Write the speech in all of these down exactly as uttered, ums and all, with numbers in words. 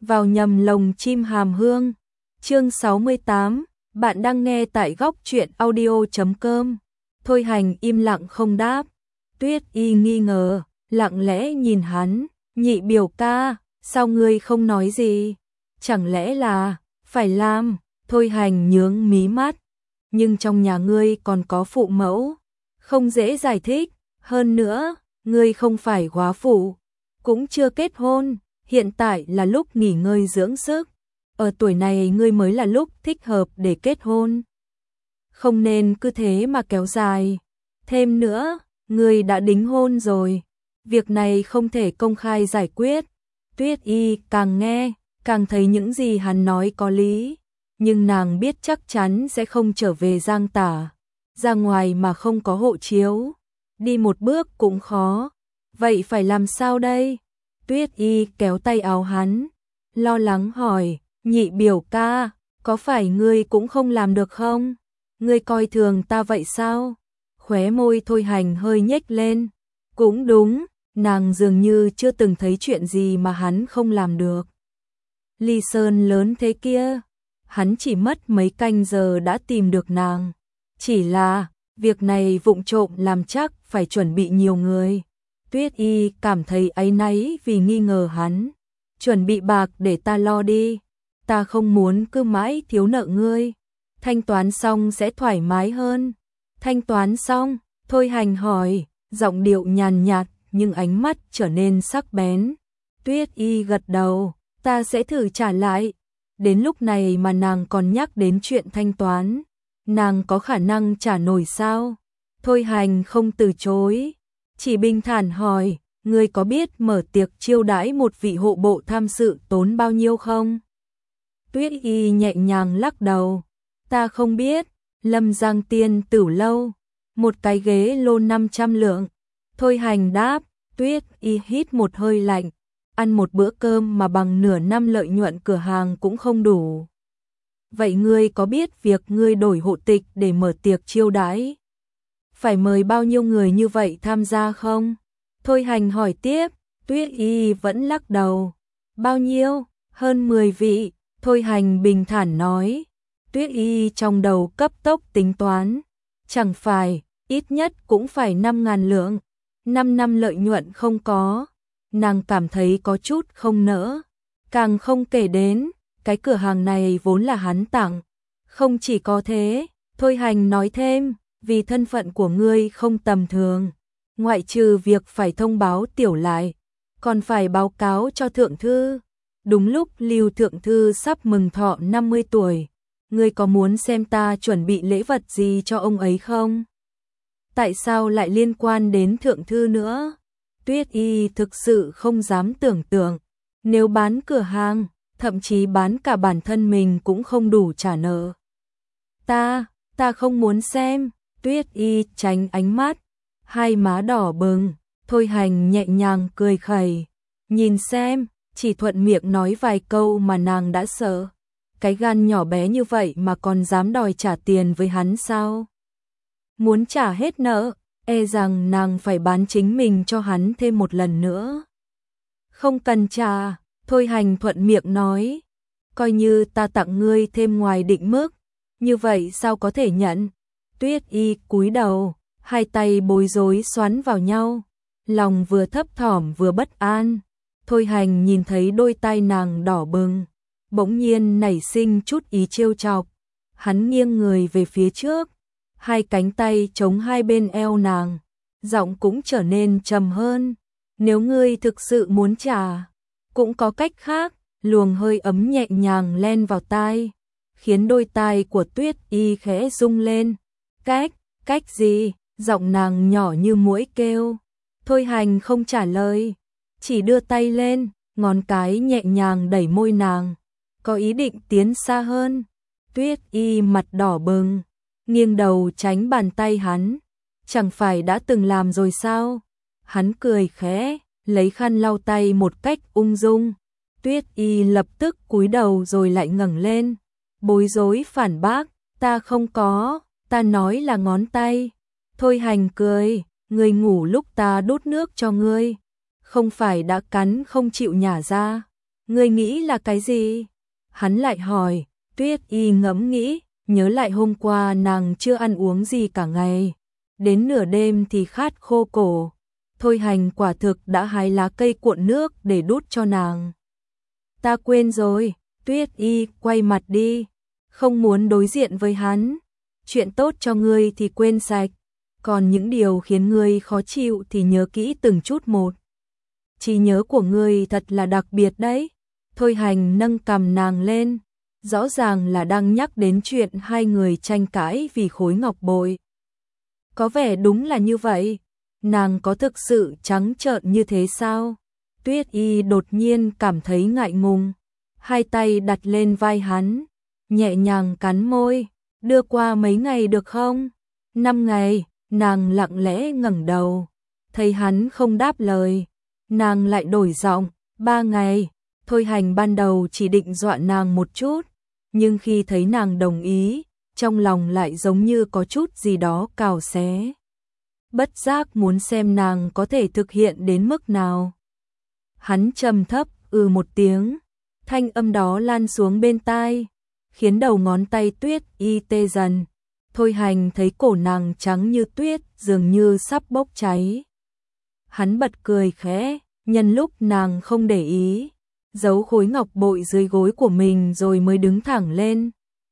vào nhầm lồng chim hàm hương. Chương sáu mươi tám, bạn đang nghe tại góc truyện audio chấm com. Thôi Hành im lặng không đáp. Tuyết Y nghi ngờ, lặng lẽ nhìn hắn, nhị biểu ca, sao ngươi không nói gì? Chẳng lẽ là, phải làm? Thôi Hành nhướng mí mắt, nhưng trong nhà ngươi còn có phụ mẫu, không dễ giải thích, hơn nữa, ngươi không phải góa phụ, cũng chưa kết hôn, hiện tại là lúc nghỉ ngơi dưỡng sức, ở tuổi này ngươi mới là lúc thích hợp để kết hôn. Không nên cứ thế mà kéo dài, thêm nữa, ngươi đã đính hôn rồi, việc này không thể công khai giải quyết. Tuyết Y càng nghe, càng thấy những gì hắn nói có lý, nhưng nàng biết chắc chắn sẽ không trở về Giang Tả, ra ngoài mà không có hộ chiếu, đi một bước cũng khó, vậy phải làm sao đây? Tuyết Y kéo tay áo hắn, lo lắng hỏi, nhị biểu ca, có phải ngươi cũng không làm được không? Ngươi coi thường ta vậy sao? Khóe môi Thôi Hành hơi nhếch lên, cũng đúng, nàng dường như chưa từng thấy chuyện gì mà hắn không làm được. Ly Sơn lớn thế kia, hắn chỉ mất mấy canh giờ đã tìm được nàng. Chỉ là, việc này vụng trộm làm chắc phải chuẩn bị nhiều người. Tuyết Y cảm thấy áy náy vì nghi ngờ hắn. Chuẩn bị bạc để ta lo đi. Ta không muốn cứ mãi thiếu nợ ngươi. Thanh toán xong sẽ thoải mái hơn. Thanh toán xong, Thôi Hành hỏi, giọng điệu nhàn nhạt nhưng ánh mắt trở nên sắc bén. Tuyết Y gật đầu, ta sẽ thử trả lại. Đến lúc này mà nàng còn nhắc đến chuyện thanh toán, nàng có khả năng trả nổi sao? Thôi Hành không từ chối, chỉ bình thản hỏi, ngươi có biết mở tiệc chiêu đãi một vị hộ bộ tham sự tốn bao nhiêu không? Tuyết Y nhẹ nhàng lắc đầu, ta không biết. Lâm Giang Tiên Tử lâu, một cái ghế lô năm trăm lượng. Thôi Hành đáp. Tuyết Y hít một hơi lạnh, ăn một bữa cơm mà bằng nửa năm lợi nhuận cửa hàng cũng không đủ. Vậy ngươi có biết việc ngươi đổi hộ tịch để mở tiệc chiêu đãi, phải mời bao nhiêu người như vậy tham gia không? Thôi Hành hỏi tiếp. Tuyết Y vẫn lắc đầu. Bao nhiêu? Hơn mười vị. Thôi Hành bình thản nói. Tuyết Y trong đầu cấp tốc tính toán. Chẳng phải, ít nhất cũng phải năm ngàn lượng. Năm năm lợi nhuận không có. Nàng cảm thấy có chút không nỡ. Càng không kể đến, cái cửa hàng này vốn là hắn tặng. Không chỉ có thế, Thôi Hành nói thêm, vì thân phận của ngươi không tầm thường. Ngoại trừ việc phải thông báo tiểu lại, còn phải báo cáo cho thượng thư. Đúng lúc Lưu thượng thư sắp mừng thọ năm mươi tuổi. Ngươi có muốn xem ta chuẩn bị lễ vật gì cho ông ấy không? Tại sao lại liên quan đến thượng thư nữa? Tuyết Y thực sự không dám tưởng tượng, nếu bán cửa hàng, thậm chí bán cả bản thân mình cũng không đủ trả nợ. Ta, ta không muốn xem. Tuyết Y tránh ánh mắt, hai má đỏ bừng. Thôi Hành nhẹ nhàng cười khẩy, nhìn xem, chỉ thuận miệng nói vài câu mà nàng đã sợ. Cái gan nhỏ bé như vậy mà còn dám đòi trả tiền với hắn sao? Muốn trả hết nợ, e rằng nàng phải bán chính mình cho hắn thêm một lần nữa. Không cần trả, Thôi Hành thuận miệng nói. Coi như ta tặng ngươi thêm ngoài định mức, như vậy sao có thể nhận? Tuyết Y cúi đầu, hai tay bối rối xoắn vào nhau, lòng vừa thấp thỏm vừa bất an. Thôi Hành nhìn thấy đôi tay nàng đỏ bừng, bỗng nhiên nảy sinh chút ý trêu chọc. Hắn nghiêng người về phía trước, hai cánh tay chống hai bên eo nàng, giọng cũng trở nên trầm hơn. Nếu ngươi thực sự muốn trả, cũng có cách khác. Luồng hơi ấm nhẹ nhàng len vào tai, khiến đôi tai của Tuyết Y khẽ rung lên. Cách, cách gì? Giọng nàng nhỏ như muỗi kêu. Thôi Hành không trả lời, chỉ đưa tay lên, ngón cái nhẹ nhàng đẩy môi nàng, có ý định tiến xa hơn. Tuyết Y mặt đỏ bừng, nghiêng đầu tránh bàn tay hắn. Chẳng phải đã từng làm rồi sao? Hắn cười khẽ, lấy khăn lau tay một cách ung dung. Tuyết Y lập tức cúi đầu rồi lại ngẩng lên, bối rối phản bác, ta không có, ta nói là ngón tay. Thôi Hành cười, ngươi ngủ lúc ta đút nước cho ngươi, không phải đã cắn không chịu nhả ra. Ngươi nghĩ là cái gì? Hắn lại hỏi. Tuyết Y ngẫm nghĩ, nhớ lại hôm qua nàng chưa ăn uống gì cả ngày, đến nửa đêm thì khát khô cổ. Thôi Hành quả thực đã hái lá cây cuộn nước để đút cho nàng. Ta quên rồi. Tuyết Y quay mặt đi, không muốn đối diện với hắn. Chuyện tốt cho ngươi thì quên sạch, còn những điều khiến ngươi khó chịu thì nhớ kỹ từng chút một. Trí nhớ của ngươi thật là đặc biệt đấy. Thôi Hành nâng cằm nàng lên, rõ ràng là đang nhắc đến chuyện hai người tranh cãi vì khối ngọc bội. Có vẻ đúng là như vậy. Nàng có thực sự trắng trợn như thế sao? Tuyết Y đột nhiên cảm thấy ngại ngùng, hai tay đặt lên vai hắn, nhẹ nhàng cắn môi. Đưa qua mấy ngày được không? Năm ngày. Nàng lặng lẽ ngẩng đầu, thấy hắn không đáp lời, nàng lại đổi giọng. Ba ngày. Thôi Hành ban đầu chỉ định dọa nàng một chút, nhưng khi thấy nàng đồng ý, trong lòng lại giống như có chút gì đó cào xé. Bất giác muốn xem nàng có thể thực hiện đến mức nào. Hắn trầm thấp ừ một tiếng, thanh âm đó lan xuống bên tai, khiến đầu ngón tay Tuyết Y tê dần. Thôi Hành thấy cổ nàng trắng như tuyết, dường như sắp bốc cháy. Hắn bật cười khẽ, nhân lúc nàng không để ý, giấu khối ngọc bội dưới gối của mình rồi mới đứng thẳng lên.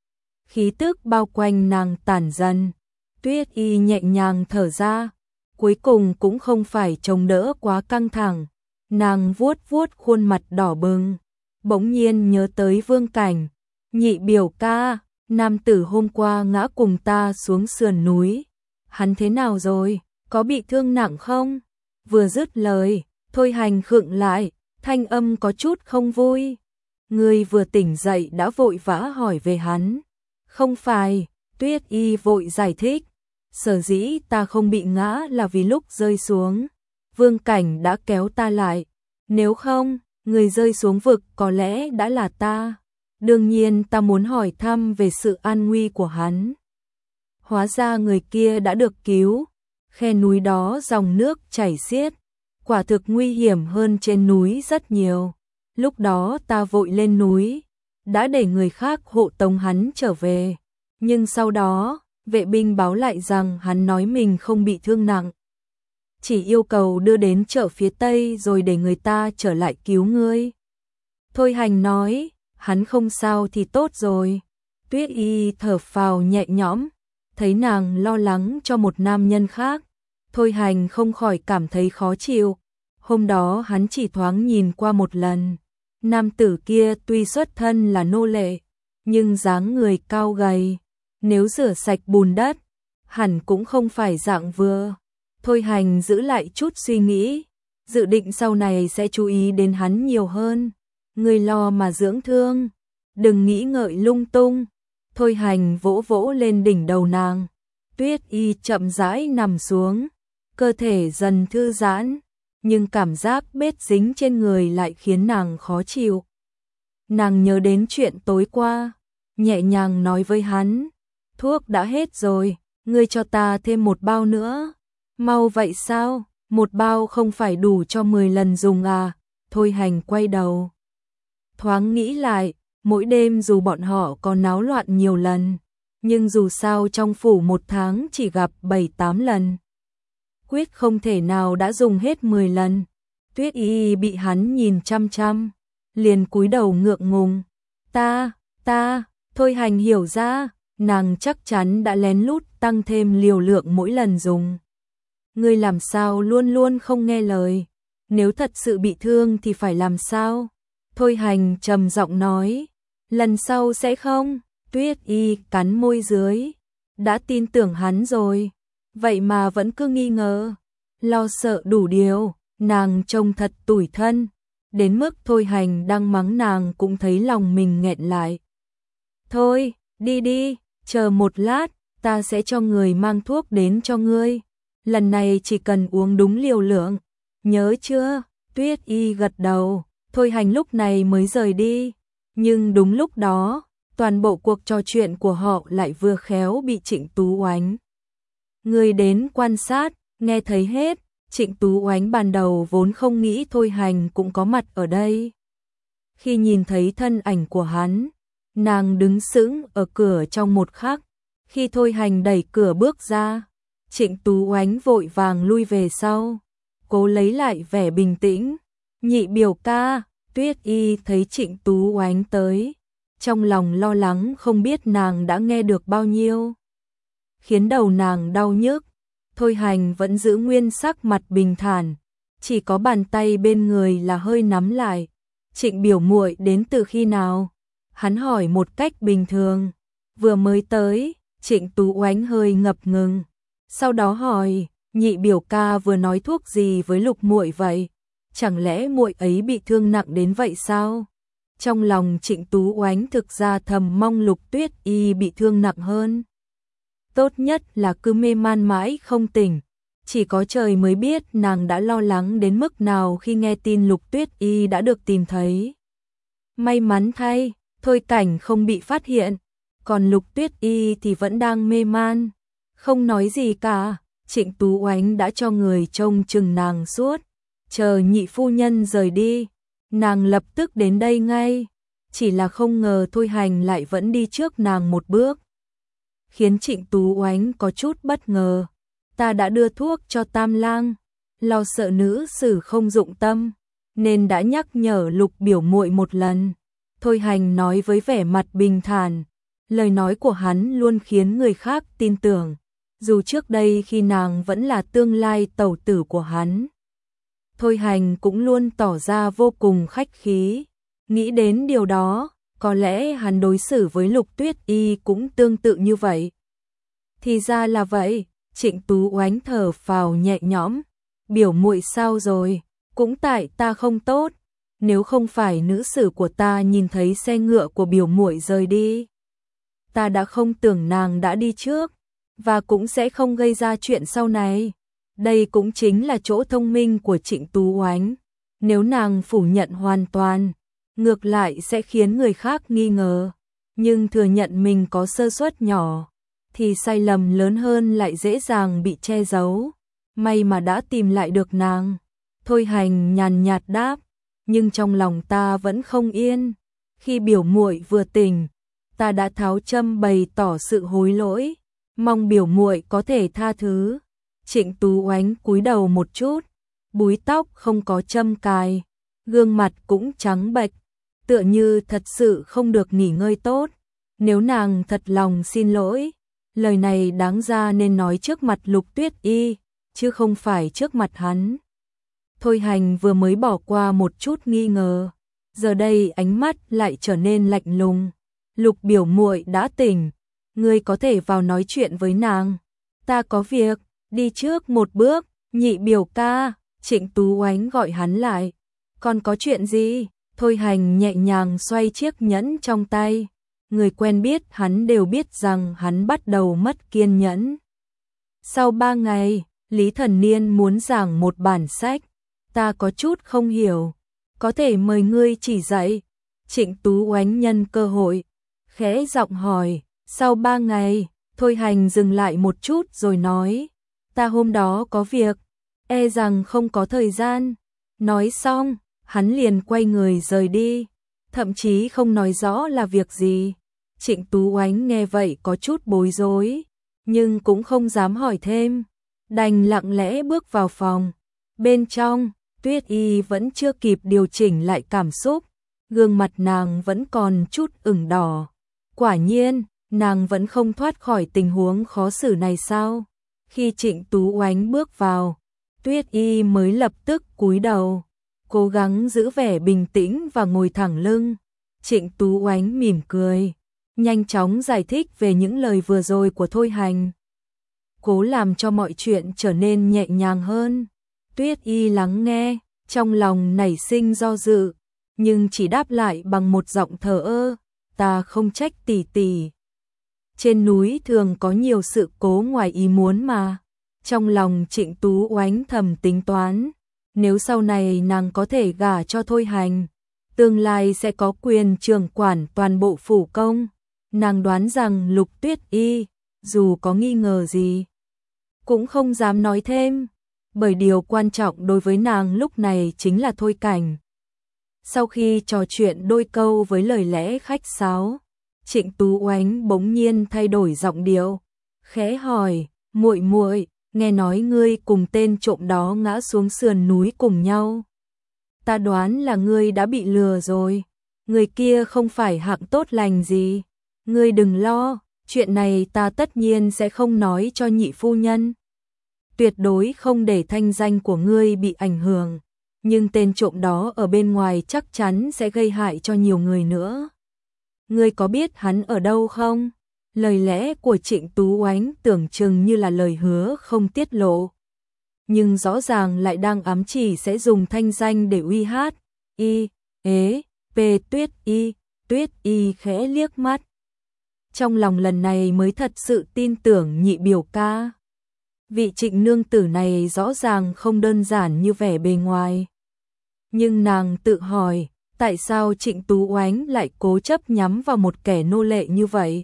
Khí tức bao quanh nàng tản dần, Tuyết Y nhẹ nhàng thở ra, cuối cùng cũng không phải chống đỡ quá căng thẳng. Nàng vuốt vuốt khuôn mặt đỏ bừng, bỗng nhiên nhớ tới Vương Cảnh. Nhị biểu ca, nam tử hôm qua ngã cùng ta xuống sườn núi, hắn thế nào rồi, có bị thương nặng không? Vừa dứt lời, Thôi Hành khựng lại, thanh âm có chút không vui. Người vừa tỉnh dậy đã vội vã hỏi về hắn. Không phải. Tuyết Y vội giải thích, sở dĩ ta không bị ngã là vì lúc rơi xuống, Vương Cảnh đã kéo ta lại, nếu không, người rơi xuống vực có lẽ đã là ta. Đương nhiên ta muốn hỏi thăm về sự an nguy của hắn. Hóa ra người kia đã được cứu. Khe núi đó dòng nước chảy xiết, quả thực nguy hiểm hơn trên núi rất nhiều. Lúc đó ta vội lên núi, đã để người khác hộ tống hắn trở về. Nhưng sau đó, vệ binh báo lại rằng hắn nói mình không bị thương nặng, chỉ yêu cầu đưa đến chợ phía Tây rồi để người ta trở lại cứu ngươi. Thôi Hành nói, hắn không sao thì tốt rồi. Tuyết Y thở phào nhẹ nhõm, thấy nàng lo lắng cho một nam nhân khác, Thôi Hành không khỏi cảm thấy khó chịu. Hôm đó hắn chỉ thoáng nhìn qua một lần. Nam tử kia tuy xuất thân là nô lệ, nhưng dáng người cao gầy, nếu rửa sạch bùn đất, hẳn cũng không phải dạng vừa. Thôi Hành giữ lại chút suy nghĩ, dự định sau này sẽ chú ý đến hắn nhiều hơn. Ngươi lo mà dưỡng thương, đừng nghĩ ngợi lung tung. Thôi Hành vỗ vỗ lên đỉnh đầu nàng. Tuyết Y chậm rãi nằm xuống, cơ thể dần thư giãn, nhưng cảm giác bết dính trên người lại khiến nàng khó chịu. Nàng nhớ đến chuyện tối qua, nhẹ nhàng nói với hắn, thuốc đã hết rồi, ngươi cho ta thêm một bao nữa. Mau vậy sao, một bao không phải đủ cho mười lần dùng à? Thôi Hành quay đầu, thoáng nghĩ lại, mỗi đêm dù bọn họ có náo loạn nhiều lần, nhưng dù sao trong phủ một tháng chỉ gặp bảy tám lần, quyết không thể nào đã dùng hết mười lần. Tuyết Y bị hắn nhìn chăm chăm, liền cúi đầu ngượng ngùng. Ta, ta, Thôi Hành hiểu ra, nàng chắc chắn đã lén lút tăng thêm liều lượng mỗi lần dùng. Ngươi làm sao luôn luôn không nghe lời, nếu thật sự bị thương thì phải làm sao? Thôi Hành trầm giọng nói, lần sau sẽ không. Tuyết Y cắn môi dưới, đã tin tưởng hắn rồi, vậy mà vẫn cứ nghi ngờ, lo sợ đủ điều. Nàng trông thật tủi thân, đến mức Thôi Hành đang mắng nàng cũng thấy lòng mình nghẹn lại. Thôi, đi đi, chờ một lát, ta sẽ cho người mang thuốc đến cho ngươi. Lần này chỉ cần uống đúng liều lượng, nhớ chưa? Tuyết Y gật đầu. Thôi Hành lúc này mới rời đi, nhưng đúng lúc đó, toàn bộ cuộc trò chuyện của họ lại vừa khéo bị Trịnh Tú Oánh người đến quan sát, nghe thấy hết. Trịnh Tú Oánh ban đầu vốn không nghĩ Thôi Hành cũng có mặt ở đây. Khi nhìn thấy thân ảnh của hắn, nàng đứng sững ở cửa trong một khắc. Khi Thôi Hành đẩy cửa bước ra, Trịnh Tú Oánh vội vàng lui về sau, cố lấy lại vẻ bình tĩnh. Nhị biểu ca, Tuyết Y thấy Trịnh Tú Oánh tới, trong lòng lo lắng không biết nàng đã nghe được bao nhiêu, khiến đầu nàng đau nhức. Thôi Hành vẫn giữ nguyên sắc mặt bình thản, chỉ có bàn tay bên người là hơi nắm lại. Trịnh biểu muội đến từ khi nào? Hắn hỏi một cách bình thường. Vừa mới tới. Trịnh Tú Oánh hơi ngập ngừng, sau đó hỏi, nhị biểu ca vừa nói thuốc gì với Lục muội vậy? Chẳng lẽ muội ấy bị thương nặng đến vậy sao? Trong lòng Trịnh Tú Oánh thực ra thầm mong Lục Tuyết Y bị thương nặng hơn. Tốt nhất là cứ mê man mãi không tỉnh. Chỉ có trời mới biết nàng đã lo lắng đến mức nào khi nghe tin Lục Tuyết Y đã được tìm thấy. May mắn thay, Thôi Cảnh không bị phát hiện, còn Lục Tuyết Y thì vẫn đang mê man, không nói gì cả. Trịnh Tú Oánh đã cho người trông chừng nàng suốt, chờ nhị phu nhân rời đi, nàng lập tức đến đây ngay. Chỉ là không ngờ Thôi Hành lại vẫn đi trước nàng một bước, khiến Trịnh Tú Oánh có chút bất ngờ. Ta đã đưa thuốc cho Tam Lang, lo sợ nữ sử không dụng tâm, nên đã nhắc nhở Lục biểu muội một lần. Thôi Hành nói với vẻ mặt bình thản, lời nói của hắn luôn khiến người khác tin tưởng, dù trước đây khi nàng vẫn là tương lai tẩu tử của hắn. Thôi Hành cũng luôn tỏ ra vô cùng khách khí, nghĩ đến điều đó, có lẽ hắn đối xử với Lục Tuyết Y cũng tương tự như vậy. Thì ra là vậy. Trịnh Tú Oánh thở phào nhẹ nhõm, biểu muội sao rồi? Cũng tại ta không tốt, nếu không phải nữ sử của ta nhìn thấy xe ngựa của biểu muội rời đi, ta đã không tưởng nàng đã đi trước, và cũng sẽ không gây ra chuyện sau này. Đây cũng chính là chỗ thông minh của Trịnh Tú Oánh, nếu nàng phủ nhận hoàn toàn, ngược lại sẽ khiến người khác nghi ngờ, nhưng thừa nhận mình có sơ suất nhỏ, thì sai lầm lớn hơn lại dễ dàng bị che giấu. May mà đã tìm lại được nàng. Thôi Hành nhàn nhạt đáp, nhưng trong lòng ta vẫn không yên. Khi biểu muội vừa tỉnh, ta đã tháo châm bày tỏ sự hối lỗi, mong biểu muội có thể tha thứ. Trịnh Tú Oánh cúi đầu một chút, búi tóc không có châm cài, gương mặt cũng trắng bệch, tựa như thật sự không được nghỉ ngơi tốt. Nếu nàng thật lòng xin lỗi, lời này đáng ra nên nói trước mặt Lục Tuyết Y, chứ không phải trước mặt hắn. Thôi Hành vừa mới bỏ qua một chút nghi ngờ, giờ đây ánh mắt lại trở nên lạnh lùng. Lục biểu muội đã tỉnh, ngươi có thể vào nói chuyện với nàng. Ta có việc, đi trước một bước. Nhị biểu ca, Trịnh Tú Oánh gọi hắn lại. Còn có chuyện gì? Thôi Hành nhẹ nhàng xoay chiếc nhẫn trong tay. Người quen biết hắn đều biết rằng hắn bắt đầu mất kiên nhẫn. Sau ba ngày, Lý Thần Niên muốn giảng một bản sách. Ta có chút không hiểu, có thể mời ngươi chỉ dạy. Trịnh Tú Oánh nhân cơ hội, khẽ giọng hỏi. Sau ba ngày, Thôi Hành dừng lại một chút rồi nói. Ta hôm đó có việc, e rằng không có thời gian. Nói xong, hắn liền quay người rời đi, thậm chí không nói rõ là việc gì. Trịnh Tú Oánh nghe vậy có chút bối rối, nhưng cũng không dám hỏi thêm, đành lặng lẽ bước vào phòng. Bên trong, Tuyết Y vẫn chưa kịp điều chỉnh lại cảm xúc, gương mặt nàng vẫn còn chút ửng đỏ. Quả nhiên, nàng vẫn không thoát khỏi tình huống khó xử này sao? Khi Trịnh Tú Oánh bước vào, Tuyết Y mới lập tức cúi đầu, cố gắng giữ vẻ bình tĩnh và ngồi thẳng lưng. Trịnh Tú Oánh mỉm cười, nhanh chóng giải thích về những lời vừa rồi của Thôi Hành, cố làm cho mọi chuyện trở nên nhẹ nhàng hơn. Tuyết Y lắng nghe, trong lòng nảy sinh do dự, nhưng chỉ đáp lại bằng một giọng thờ ơ, ta không trách tỷ tỷ. Trên núi thường có nhiều sự cố ngoài ý muốn mà. Trong lòng Trịnh Tú Oánh thầm tính toán, nếu sau này nàng có thể gả cho Thôi Hành, tương lai sẽ có quyền trưởng quản toàn bộ phủ công. Nàng đoán rằng Lục Tuyết Y, dù có nghi ngờ gì, cũng không dám nói thêm, bởi điều quan trọng đối với nàng lúc này chính là Thôi Cảnh. Sau khi trò chuyện đôi câu với lời lẽ khách sáo, Trịnh Tú Oánh bỗng nhiên thay đổi giọng điệu, khẽ hỏi, muội muội, nghe nói ngươi cùng tên trộm đó ngã xuống sườn núi cùng nhau. Ta đoán là ngươi đã bị lừa rồi, người kia không phải hạng tốt lành gì. Ngươi đừng lo, chuyện này ta tất nhiên sẽ không nói cho nhị phu nhân. Tuyệt đối không để thanh danh của ngươi bị ảnh hưởng, nhưng tên trộm đó ở bên ngoài chắc chắn sẽ gây hại cho nhiều người nữa. Ngươi có biết hắn ở đâu không? Lời lẽ của Trịnh Tú Oánh tưởng chừng như là lời hứa không tiết lộ, nhưng rõ ràng lại đang ám chỉ sẽ dùng thanh danh để uy hát. Y, ế, p Tuyết Y, Tuyết Y khẽ liếc mắt. Trong lòng lần này mới thật sự tin tưởng nhị biểu ca. Vị Trịnh nương tử này rõ ràng không đơn giản như vẻ bề ngoài. Nhưng nàng tự hỏi, tại sao Trịnh Tú Oánh lại cố chấp nhắm vào một kẻ nô lệ như vậy?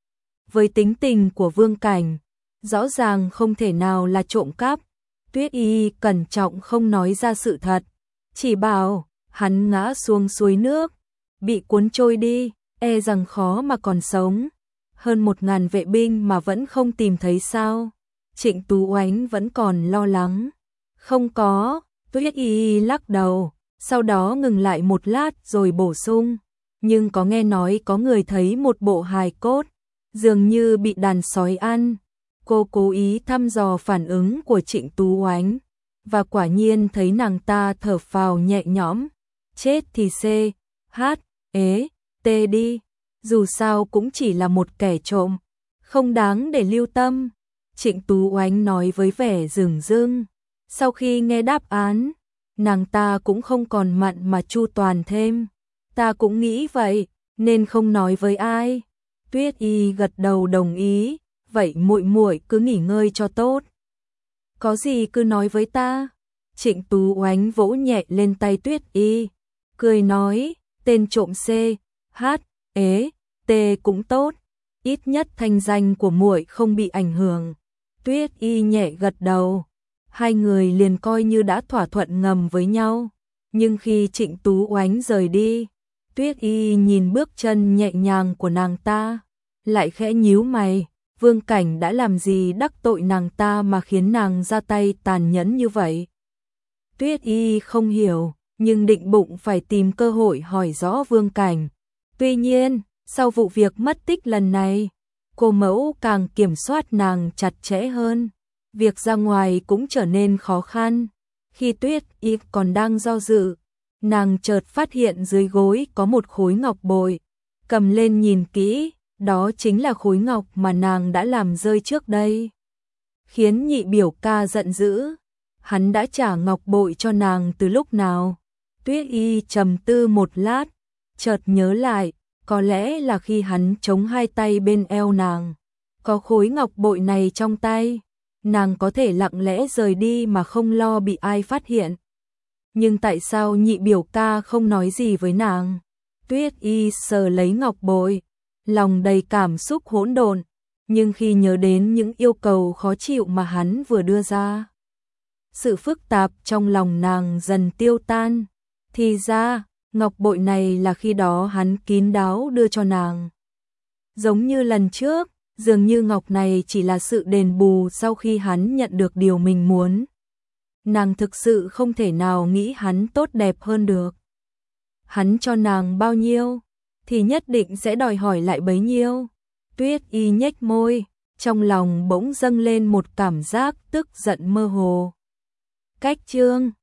Với tính tình của Vương Cảnh, rõ ràng không thể nào là trộm cắp. Tuyết Y cẩn trọng không nói ra sự thật, chỉ bảo hắn ngã xuống suối nước, bị cuốn trôi đi, e rằng khó mà còn sống. Hơn một ngàn vệ binh mà vẫn không tìm thấy sao? Trịnh Tú Oánh vẫn còn lo lắng. Không có, Tuyết Y lắc đầu, sau đó ngừng lại một lát rồi bổ sung. Nhưng có nghe nói có người thấy một bộ hài cốt, dường như bị đàn sói ăn. Cô cố ý thăm dò phản ứng của Trịnh Tú Oánh, và quả nhiên thấy nàng ta thở phào nhẹ nhõm. Chết thì C, H, ế, T đi, dù sao cũng chỉ là một kẻ trộm, không đáng để lưu tâm. Trịnh Tú Oánh nói với vẻ dửng dưng. Sau khi nghe đáp án, nàng ta cũng không còn mặn mà chu toàn thêm. Ta cũng nghĩ vậy, nên không nói với ai. Tuyết Y gật đầu đồng ý, vậy muội muội cứ nghỉ ngơi cho tốt. Có gì cứ nói với ta. Trịnh Tú Oánh vỗ nhẹ lên tay Tuyết Y, cười nói, tên trộm C, H, ế, T cũng tốt, ít nhất thanh danh của muội không bị ảnh hưởng. Tuyết Y nhẹ gật đầu, hai người liền coi như đã thỏa thuận ngầm với nhau. Nhưng khi Trịnh Tú Oánh rời đi, Tuyết Y nhìn bước chân nhẹ nhàng của nàng ta, lại khẽ nhíu mày. Vương Cảnh đã làm gì đắc tội nàng ta mà khiến nàng ra tay tàn nhẫn như vậy? Tuyết Y không hiểu, nhưng định bụng phải tìm cơ hội hỏi rõ Vương Cảnh. Tuy nhiên, sau vụ việc mất tích lần này, cô mẫu càng kiểm soát nàng chặt chẽ hơn. Việc ra ngoài cũng trở nên khó khăn. Khi Tuyết Y còn đang do dự, nàng chợt phát hiện dưới gối có một khối ngọc bội. Cầm lên nhìn kỹ, đó chính là khối ngọc mà nàng đã làm rơi trước đây. Khiến nhị biểu ca giận dữ. Hắn đã trả ngọc bội cho nàng từ lúc nào? Tuyết Y trầm tư một lát, chợt nhớ lại, có lẽ là khi hắn chống hai tay bên eo nàng. Có khối ngọc bội này trong tay, nàng có thể lặng lẽ rời đi mà không lo bị ai phát hiện. Nhưng tại sao nhị biểu ca không nói gì với nàng? Tuyết Y sờ lấy ngọc bội, lòng đầy cảm xúc hỗn độn, nhưng khi nhớ đến những yêu cầu khó chịu mà hắn vừa đưa ra, sự phức tạp trong lòng nàng dần tiêu tan. Thì ra, ngọc bội này là khi đó hắn kín đáo đưa cho nàng. Giống như lần trước, dường như ngọc này chỉ là sự đền bù sau khi hắn nhận được điều mình muốn. Nàng thực sự không thể nào nghĩ hắn tốt đẹp hơn được. Hắn cho nàng bao nhiêu, thì nhất định sẽ đòi hỏi lại bấy nhiêu. Tuyết Y nhếch môi, trong lòng bỗng dâng lên một cảm giác tức giận mơ hồ. Cách chương